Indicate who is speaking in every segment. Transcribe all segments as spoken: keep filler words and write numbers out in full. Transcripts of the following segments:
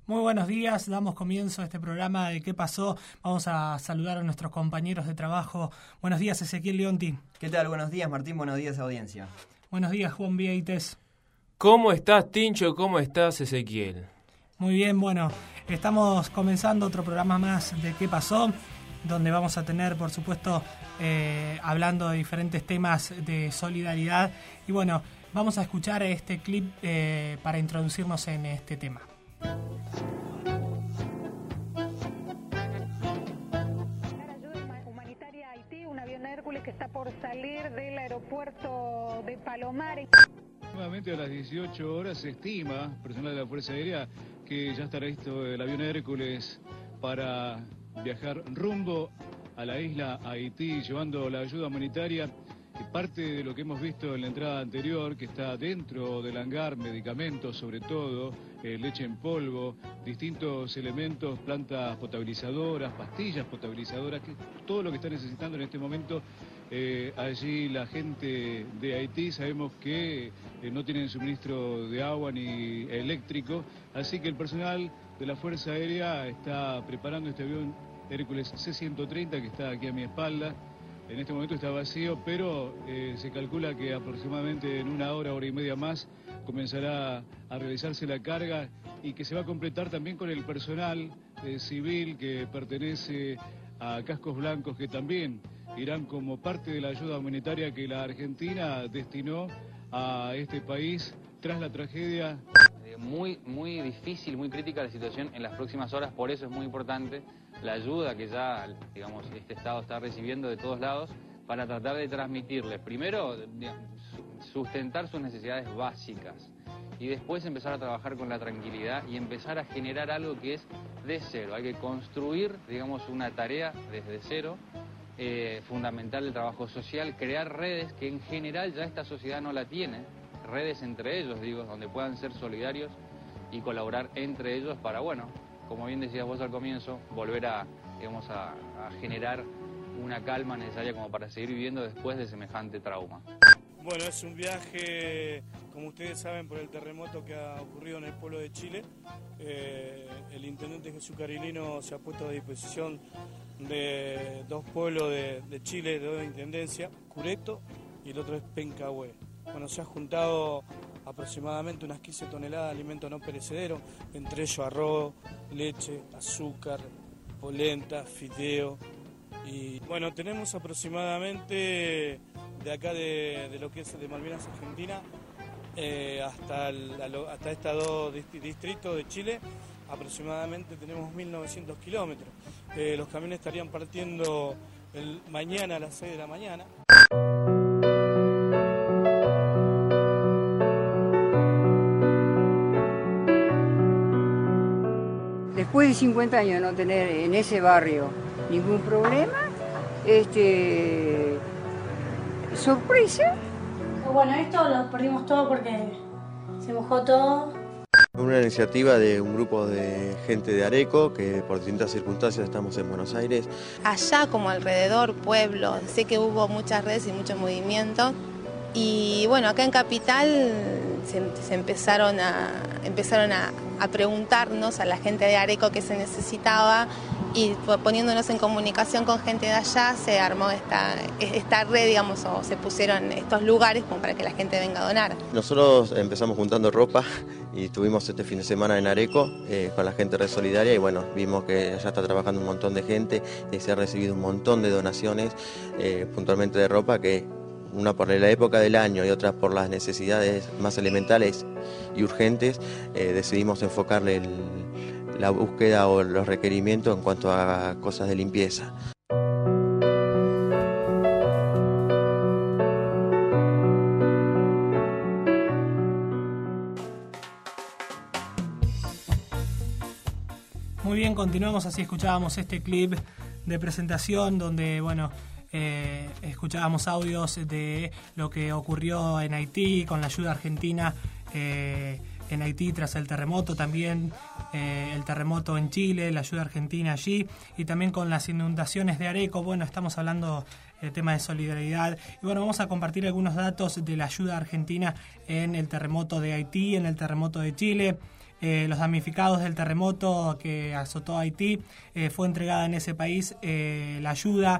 Speaker 1: Muy buenos días, damos comienzo a este programa de ¿Qué pasó? Vamos a saludar a nuestros compañeros de trabajo. Buenos días, Ezequiel Leonti.
Speaker 2: ¿Qué tal? Buenos días, Martín. Buenos días, audiencia.
Speaker 1: Buenos días, Juan Vieites.
Speaker 3: ¿Cómo estás, Tincho? ¿Cómo estás, Ezequiel?
Speaker 1: Muy bien, bueno, estamos comenzando otro programa más de ¿Qué pasó? Donde vamos a tener, por supuesto, eh, hablando de diferentes temas de solidaridad. Y bueno, vamos a escuchar este clip eh, para introducirnos en este tema.
Speaker 4: Ayuda humanitaria a Haití, un avión Hércules que está por salir del aeropuerto de Palomar.
Speaker 5: Nuevamente a las dieciocho horas se estima, personal de la Fuerza Aérea, que ya estará listo el avión Hércules para viajar rumbo a la isla Haití, llevando la ayuda humanitaria. Parte de lo que hemos visto en la entrada anterior, que está dentro del hangar, medicamentos sobre todo, eh, leche en polvo, distintos elementos, plantas potabilizadoras, pastillas potabilizadoras, que todo lo que está necesitando en este momento eh, allí la gente de Haití. Sabemos que eh, no tienen suministro de agua ni eléctrico, así que el personal de la Fuerza Aérea está preparando este avión Hércules C ciento treinta que está aquí a mi espalda. En este momento está vacío, pero eh, se calcula que aproximadamente en una hora, hora y media más, comenzará a realizarse la carga y que se va a completar también con el personal eh, civil que pertenece a Cascos Blancos, que también irán como parte de la ayuda humanitaria que la Argentina destinó a este país tras la tragedia.
Speaker 6: Muy, muy difícil, muy crítica la situación en las próximas horas, por eso es muy importante la ayuda que ya, digamos, este Estado está recibiendo de todos lados para tratar de transmitirles, primero, sustentar sus necesidades básicas y después empezar a trabajar con la tranquilidad y empezar a generar algo que es de cero. Hay que construir, digamos, una tarea desde cero, eh, fundamental el trabajo social, crear redes que en general ya esta sociedad no la tiene, redes entre ellos, digo, donde puedan ser solidarios y colaborar entre ellos para, bueno, como bien decías vos al comienzo, volver a, digamos, a, a generar una calma necesaria como para seguir viviendo después de semejante trauma.
Speaker 7: Bueno, es un viaje, como ustedes saben, por el terremoto que ha ocurrido en el pueblo de Chile. Eh, el intendente Jesús Carilino se ha puesto a disposición de dos pueblos de, de Chile, de dos intendencias, Cureto y el otro es Pencahue. Bueno, se ha juntado aproximadamente unas quince toneladas de alimentos no perecederos, entre ellos arroz, leche, azúcar, polenta, fideo. Y bueno, tenemos aproximadamente de acá de, de lo que es de Malvinas, Argentina, eh, hasta, el, hasta estos dos distritos de Chile, aproximadamente tenemos mil novecientos kilómetros. Eh, los camiones estarían partiendo el, mañana a las seis de la mañana.
Speaker 8: Después de cincuenta años de no tener en ese barrio ningún problema, este, sorpresa.
Speaker 9: Bueno, esto lo perdimos todo porque se mojó todo.
Speaker 10: Una iniciativa de un grupo de gente de Areco, que por distintas circunstancias estamos en Buenos Aires.
Speaker 11: Allá como alrededor, pueblos, sé que hubo muchas redes y mucho movimiento. Y bueno, acá en Capital se, se empezaron a empezaron a, a preguntarnos a la gente de Areco qué se necesitaba y poniéndonos en comunicación con gente de allá se armó esta, esta red, digamos, o se pusieron estos lugares como para que la gente venga a donar.
Speaker 10: Nosotros empezamos juntando ropa y estuvimos este fin de semana en Areco eh, con la gente de Red Solidaria y bueno, vimos que allá está trabajando un montón de gente y se ha recibido un montón de donaciones, eh, puntualmente de ropa, que una por la época del año y otra por las necesidades más elementales y urgentes, eh, decidimos enfocarle el, la búsqueda o los requerimientos en cuanto a cosas de limpieza.
Speaker 1: Muy bien, continuamos, así escuchábamos este clip de presentación donde, bueno, Eh, escuchábamos audios de lo que ocurrió en Haití con la ayuda argentina eh, en Haití tras el terremoto, también eh, el terremoto en Chile, la ayuda argentina allí y también con las inundaciones de Areco. Bueno, estamos hablando del tema de solidaridad y bueno, vamos a compartir algunos datos de la ayuda argentina en el terremoto de Haití, en el terremoto de Chile. eh, los damnificados del terremoto que azotó Haití. Eh, fue entregada en ese país eh, la ayuda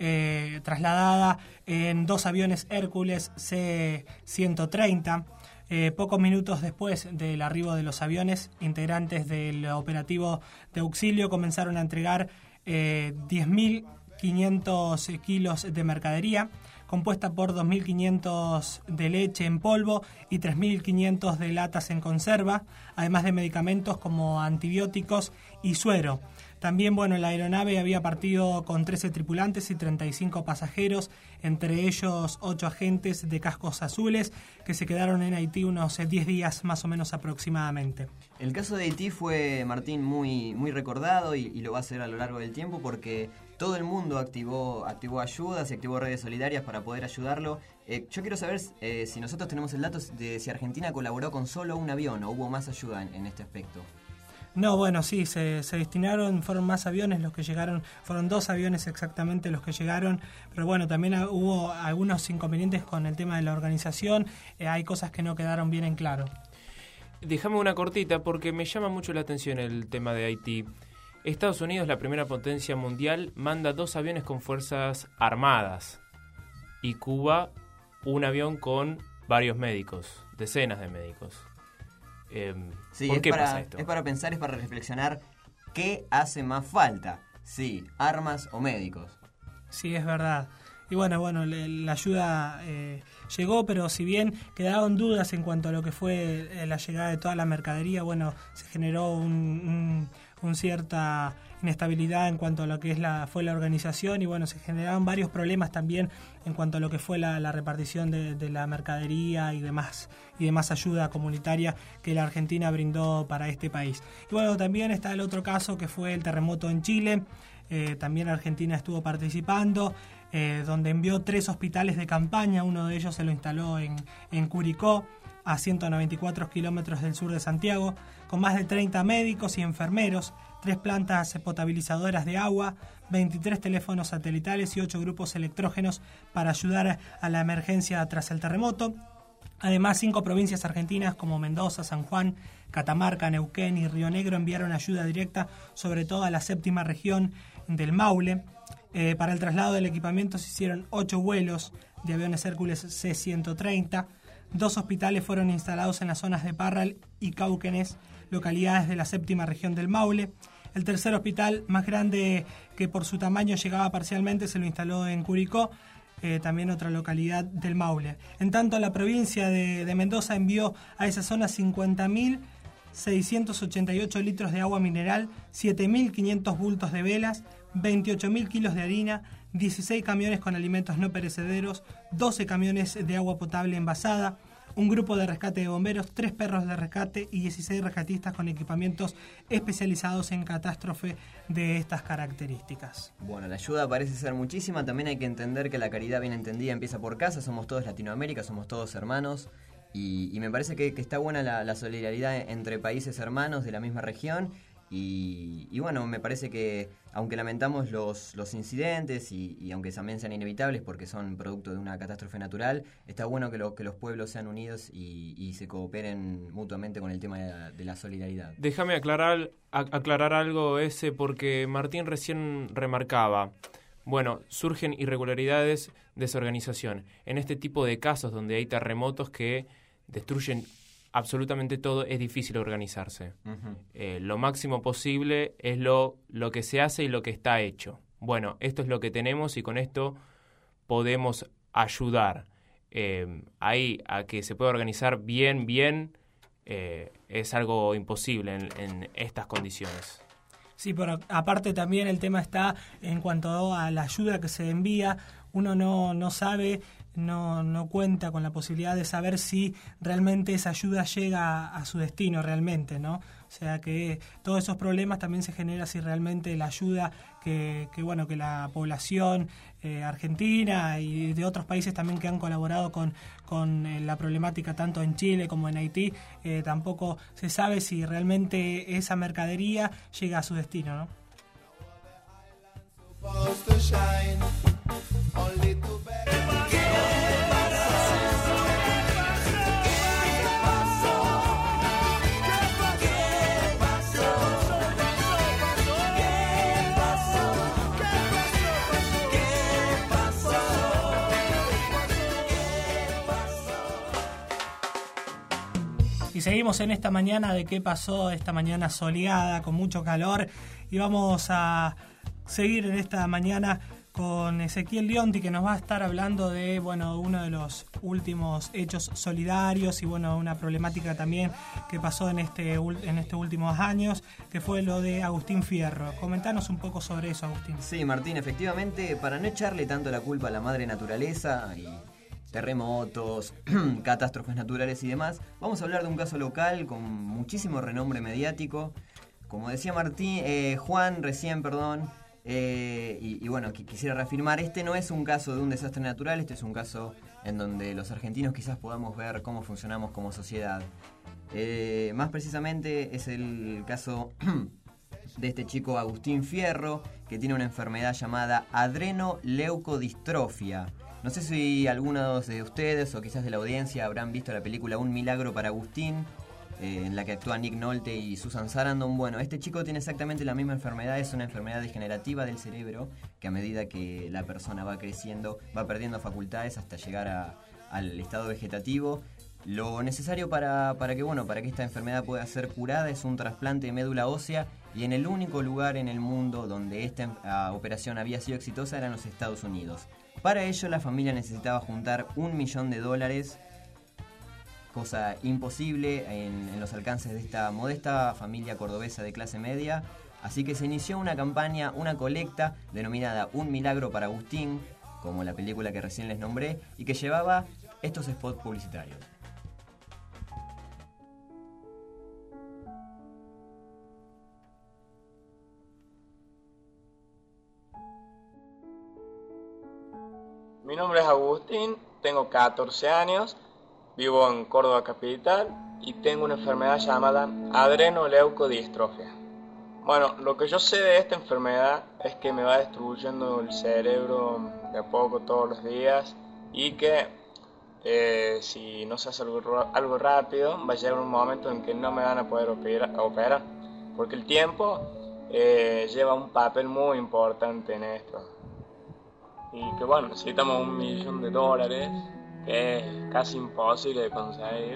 Speaker 1: eh, trasladada en dos aviones Hércules C ciento treinta. Eh, pocos minutos después del arribo de los aviones, integrantes del operativo de auxilio comenzaron a entregar eh, diez mil quinientos kilos de mercadería, compuesta por dos mil quinientos de leche en polvo y tres mil quinientos de latas en conserva, además de medicamentos como antibióticos y suero. También, bueno, la aeronave había partido con trece tripulantes y treinta y cinco pasajeros, entre ellos ocho agentes de cascos azules que se quedaron en Haití unos diez días más o menos aproximadamente.
Speaker 2: El caso de Haití fue, Martín, muy, muy recordado y, y lo va a ser a lo largo del tiempo porque todo el mundo activó, activó ayudas y activó redes solidarias para poder ayudarlo. Eh, yo quiero saber eh, si nosotros tenemos el dato de si Argentina colaboró con solo un avión o hubo más ayuda en, en este aspecto.
Speaker 1: No, bueno, sí, se, se destinaron, fueron más aviones los que llegaron, fueron dos aviones exactamente los que llegaron, pero bueno, también hubo algunos inconvenientes con el tema de la organización, eh, hay cosas que no quedaron bien en claro.
Speaker 3: Déjame una cortita porque me llama mucho la atención el tema de Haití. Estados Unidos, la primera potencia mundial, manda dos aviones con fuerzas armadas y Cuba un avión con varios médicos, decenas de médicos. Eh,
Speaker 2: sí,
Speaker 3: ¿Por
Speaker 2: es
Speaker 3: qué
Speaker 2: para,
Speaker 3: pasa esto?
Speaker 2: Es para pensar, es para reflexionar qué hace más falta, sí, armas o médicos.
Speaker 1: Sí, es verdad. Y bueno, bueno, le, la ayuda eh, llegó, pero si bien quedaron dudas en cuanto a lo que fue eh, la llegada de toda la mercadería, bueno, se generó un, un, un cierta inestabilidad en cuanto a lo que es la fue la organización y bueno, se generaron varios problemas también en cuanto a lo que fue la, la repartición de, de la mercadería y demás y demás ayuda comunitaria que la Argentina brindó para este país. Y bueno, también está el otro caso que fue el terremoto en Chile, eh, también Argentina estuvo participando, eh, donde envió tres hospitales de campaña, uno de ellos se lo instaló en, en Curicó, a ciento noventa y cuatro kilómetros del sur de Santiago, con más de treinta médicos y enfermeros, tres plantas potabilizadoras de agua, veintitrés teléfonos satelitales y ocho grupos electrógenos para ayudar a la emergencia tras el terremoto. Además, cinco provincias argentinas como Mendoza, San Juan, Catamarca, Neuquén y Río Negro enviaron ayuda directa, sobre todo a la séptima región del Maule. Eh, para el traslado del equipamiento se hicieron ocho vuelos de aviones Hércules C ciento treinta. Dos hospitales fueron instalados en las zonas de Parral y Cauquenes, localidades de la séptima región del Maule. El tercer hospital, más grande que por su tamaño llegaba parcialmente, se lo instaló en Curicó, eh, también otra localidad del Maule. En tanto, la provincia de, de Mendoza envió a esa zona cincuenta mil seiscientos ochenta y ocho litros de agua mineral, siete mil quinientos bultos de velas, veintiocho mil kilos de harina, dieciséis camiones con alimentos no perecederos, doce camiones de agua potable envasada, un grupo de rescate de bomberos, tres perros de rescate y dieciséis rescatistas con equipamientos especializados en catástrofe de estas características.
Speaker 2: Bueno, la ayuda parece ser muchísima. También hay que entender que la caridad bien entendida empieza por casa. Somos todos Latinoamérica, somos todos hermanos. Y, y me parece que, que está buena la, la solidaridad entre países hermanos de la misma región. Y, y bueno, me parece que aunque lamentamos los, los incidentes y, y aunque también sean inevitables porque son producto de una catástrofe natural, está bueno que, lo, que los pueblos sean unidos y, y se cooperen mutuamente con el tema de la, de la solidaridad.
Speaker 3: Déjame aclarar, a, aclarar algo ese porque Martín recién remarcaba, bueno, surgen irregularidades, desorganización. En este tipo de casos donde hay terremotos que destruyen absolutamente todo, es difícil organizarse. Uh-huh. Eh, lo máximo posible es lo, lo que se hace y lo que está hecho. Bueno, esto es lo que tenemos y con esto podemos ayudar. Eh, ahí a que se pueda organizar bien, bien, eh, es algo imposible en, en estas condiciones.
Speaker 1: Sí, pero aparte también el tema está en cuanto a la ayuda que se envía, uno no, no sabe, no, no cuenta con la posibilidad de saber si realmente esa ayuda llega a, a su destino realmente, ¿no? O sea que todos esos problemas también se generan si realmente la ayuda que, que bueno, que la población eh, argentina y de otros países también que han colaborado con, con eh, la problemática tanto en Chile como en Haití, eh, tampoco se sabe si realmente esa mercadería llega a su destino, ¿no? Y seguimos en esta mañana de qué pasó, esta mañana soleada, con mucho calor. Y vamos a seguir en esta mañana con Ezequiel Leonti, que nos va a estar hablando de, bueno, uno de los últimos hechos solidarios y, bueno, una problemática también que pasó en este en estos últimos años, que fue lo de Agustín Fierro. Comentanos un poco sobre eso, Agustín.
Speaker 2: Sí, Martín, efectivamente, para no echarle tanto la culpa a la madre naturaleza y terremotos, catástrofes naturales y demás, vamos a hablar de un caso local con muchísimo renombre mediático. Como decía Martín, eh, Juan recién, perdón, eh, y, y bueno, quisiera reafirmar, este no es un caso de un desastre natural, este es un caso en donde los argentinos quizás podamos ver cómo funcionamos como sociedad. Eh, más precisamente es el caso de este chico Agustín Fierro, que tiene una enfermedad llamada adrenoleucodistrofia. No sé si algunos de ustedes o quizás de la audiencia habrán visto la película Un milagro para Agustín, eh, en la que actúan Nick Nolte y Susan Sarandon. Bueno, este chico tiene exactamente la misma enfermedad, es una enfermedad degenerativa del cerebro, que a medida que la persona va creciendo, va perdiendo facultades hasta llegar a, al estado vegetativo. Lo necesario para, para que, bueno, para que esta enfermedad pueda ser curada es un trasplante de médula ósea, y en el único lugar en el mundo donde esta uh, operación había sido exitosa era en los Estados Unidos. Para ello la familia necesitaba juntar un millón de dólares, cosa imposible en, en los alcances de esta modesta familia cordobesa de clase media, así que se inició una campaña, una colecta denominada Un milagro para Agustín, como la película que recién les nombré, y que llevaba estos spots publicitarios.
Speaker 12: Mi nombre es Agustín, tengo catorce años, vivo en Córdoba capital y tengo una enfermedad llamada adrenoleucodistrofia. Bueno, lo que yo sé de esta enfermedad es que me va destruyendo el cerebro de a poco todos los días y que eh, si no se hace algo, algo rápido va a llegar un momento en que no me van a poder operar, operar porque el tiempo eh, lleva un papel muy importante en esto. Y que bueno, necesitamos un millón de dólares, que es casi imposible de conseguir.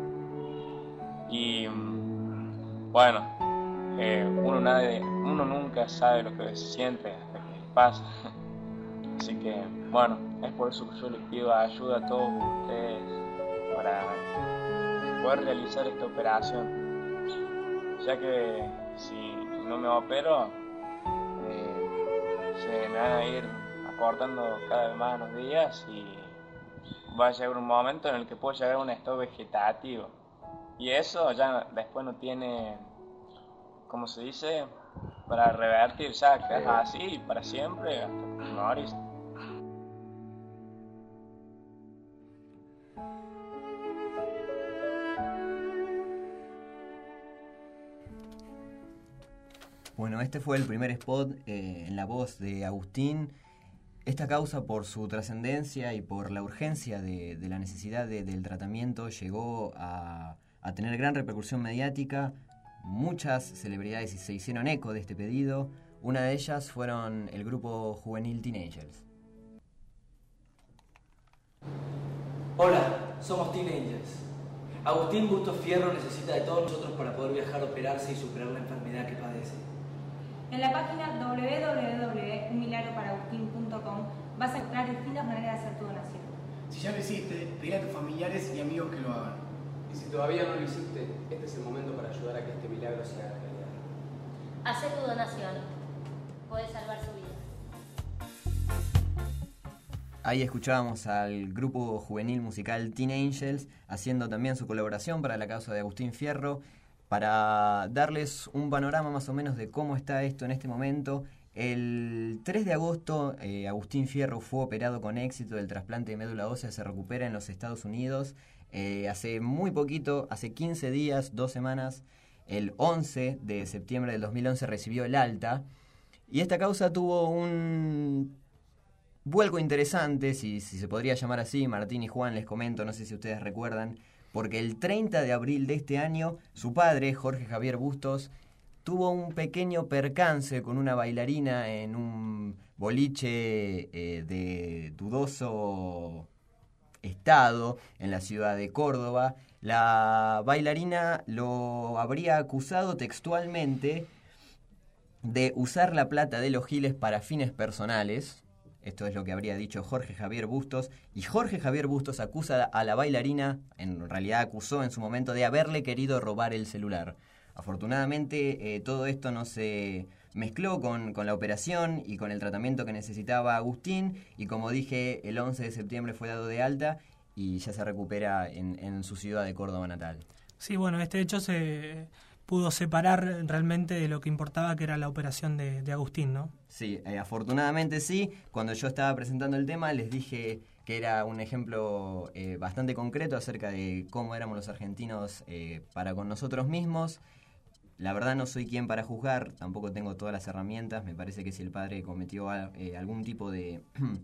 Speaker 12: Y bueno, eh, uno, nadie, uno nunca sabe lo que se siente hasta que pasa. Así que bueno, es por eso que yo les pido ayuda a todos ustedes para poder realizar esta operación. Ya que si no me opero, eh, se me van a ir cortando cada vez más los días y va a llegar un momento en el que puedo llegar a un estado vegetativo y eso ya después no tiene, ¿cómo se dice?, para revertir, ya que es así para siempre hasta que me morís.
Speaker 2: Bueno, este fue el primer spot eh, en la voz de Agustín. Esta causa, por su trascendencia y por la urgencia de, de la necesidad de, del tratamiento, llegó a, a tener gran repercusión mediática. Muchas celebridades se hicieron eco de este pedido. Una de ellas fueron el grupo juvenil Teen Angels.
Speaker 13: Hola, somos Teen Angels. Agustín Bustos Fierro necesita de todos nosotros para poder viajar, operarse y superar la enfermedad que padece.
Speaker 14: En la página doble u doble u doble u punto un milagro para agustín punto com vas a encontrar distintas maneras de hacer tu donación.
Speaker 15: Si ya lo hiciste, pedí a tus familiares y amigos que lo hagan.
Speaker 16: Y si todavía no lo hiciste, este es el momento para ayudar a que este milagro se haga realidad.
Speaker 17: Hacé tu donación. Puedes salvar su vida.
Speaker 2: Ahí escuchábamos al grupo juvenil musical Teen Angels haciendo también su colaboración para la causa de Agustín Fierro. Para darles un panorama más o menos de cómo está esto en este momento, el tres de agosto eh, Agustín Fierro fue operado con éxito del trasplante de médula ósea, se recupera en los Estados Unidos. Eh, hace muy poquito, hace quince días, dos semanas, el once de septiembre del dos mil once recibió el alta. Y esta causa tuvo un vuelco interesante, si, si se podría llamar así. Martín y Juan, les comento, no sé si ustedes recuerdan, porque el treinta de abril de este año, su padre, Jorge Javier Bustos, tuvo un pequeño percance con una bailarina en un boliche eh, de dudoso estado en la ciudad de Córdoba. La bailarina lo habría acusado textualmente de usar la plata de los giles para fines personales. Esto es lo que habría dicho Jorge Javier Bustos. Y Jorge Javier Bustos acusa a la bailarina, en realidad acusó en su momento, de haberle querido robar el celular. Afortunadamente, eh, todo esto no se mezcló con, con la operación y con el tratamiento que necesitaba Agustín. Y como dije, el once de septiembre fue dado de alta y ya se recupera en, en su ciudad de Córdoba natal.
Speaker 1: Sí, bueno, este hecho se pudo separar realmente de lo que importaba, que era la operación de, de Agustín, ¿no?
Speaker 2: Sí, eh, afortunadamente sí. Cuando yo estaba presentando el tema les dije que era un ejemplo eh, bastante concreto acerca de cómo éramos los argentinos eh, para con nosotros mismos. La verdad no soy quien para juzgar, tampoco tengo todas las herramientas. Me parece que si el padre cometió eh, algún tipo de,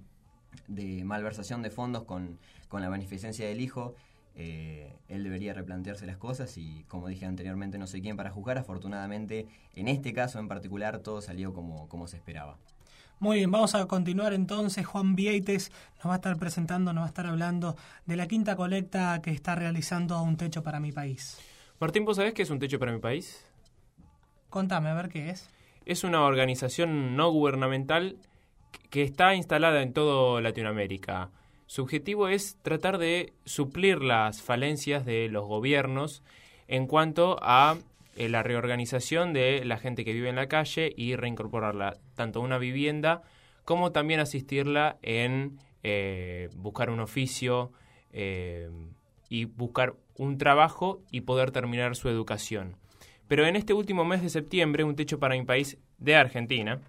Speaker 2: de malversación de fondos con, con la beneficencia del hijo, Eh, él debería replantearse las cosas y, como dije anteriormente, no soy quien para juzgar. Afortunadamente, en este caso en particular, todo salió como, como se esperaba.
Speaker 1: Muy bien, vamos a continuar entonces. Juan Vieites nos va a estar presentando, nos va a estar hablando de la quinta colecta que está realizando Un Techo para Mi País.
Speaker 3: Martín, ¿vos sabés qué es Un Techo para Mi País?
Speaker 1: Contame, a ver qué es.
Speaker 3: Es una organización no gubernamental que está instalada en toda Latinoamérica. Su objetivo es tratar de suplir las falencias de los gobiernos en cuanto a eh, la reorganización de la gente que vive en la calle y reincorporarla tanto a una vivienda como también asistirla en eh, buscar un oficio eh, y buscar un trabajo y poder terminar su educación. Pero en este último mes de septiembre, Un Techo para Mi País de Argentina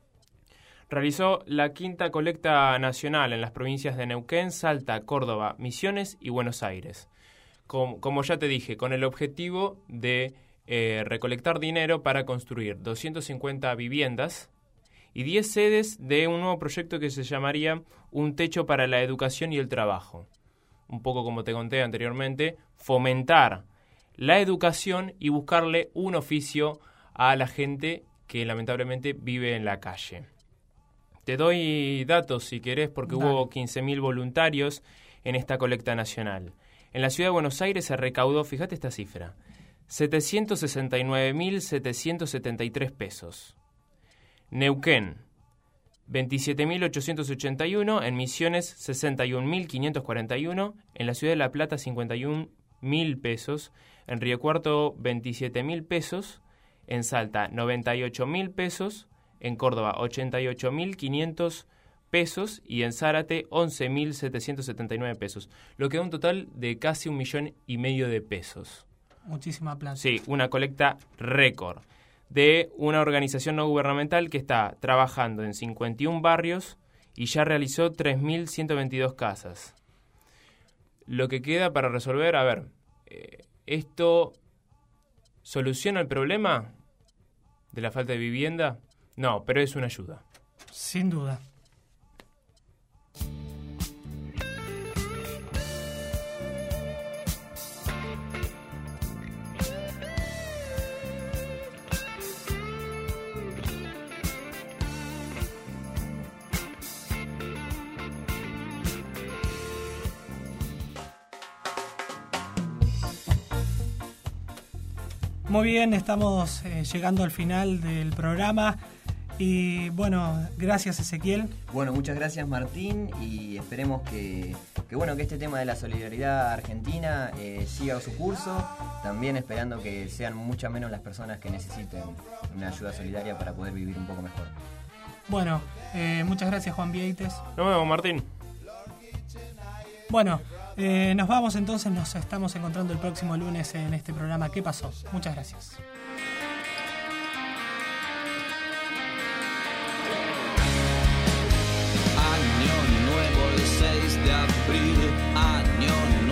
Speaker 3: realizó la quinta colecta nacional en las provincias de Neuquén, Salta, Córdoba, Misiones y Buenos Aires. Como, como ya te dije, con el objetivo de eh, recolectar dinero para construir doscientas cincuenta viviendas y diez sedes de un nuevo proyecto que se llamaría Un Techo para la Educación y el Trabajo. Un poco como te conté anteriormente, fomentar la educación y buscarle un oficio a la gente que lamentablemente vive en la calle. Te doy datos si querés, porque Dale. Hubo quince mil voluntarios en esta colecta nacional. En la ciudad de Buenos Aires se recaudó, fíjate esta cifra, setecientos sesenta y nueve mil setecientos setenta y tres pesos. Neuquén, veintisiete mil ochocientos ochenta y uno. En Misiones, sesenta y un mil quinientos cuarenta y uno. En la ciudad de La Plata, cincuenta y un mil pesos. En Río Cuarto, veintisiete mil pesos. En Salta, noventa y ocho mil pesos. En Córdoba, ochenta y ocho mil quinientos pesos y en Zárate, once mil setecientos setenta y nueve pesos, lo que da un total de casi un millón y medio de pesos.
Speaker 1: Muchísima plata.
Speaker 3: Sí, una colecta récord de una organización no gubernamental que está trabajando en cincuenta y un barrios y ya realizó tres mil ciento veintidós casas. Lo que queda para resolver, a ver, eh, ¿esto soluciona el problema de la falta de vivienda? No, pero es una ayuda.
Speaker 1: Sin duda. Muy bien, estamos eh, llegando al final del programa. Y bueno, gracias Ezequiel.
Speaker 2: Bueno, muchas gracias Martín y esperemos que, que bueno que este tema de la solidaridad argentina eh, siga su curso, también esperando que sean muchas menos las personas que necesiten una ayuda solidaria para poder vivir un poco mejor.
Speaker 1: Bueno, eh, muchas gracias Juan Vieites.
Speaker 3: Nos vemos Martín.
Speaker 1: Bueno, eh, nos vamos entonces, nos estamos encontrando el próximo lunes en este programa ¿Qué pasó? Muchas gracias.
Speaker 18: Año nuevo el seis de abril, año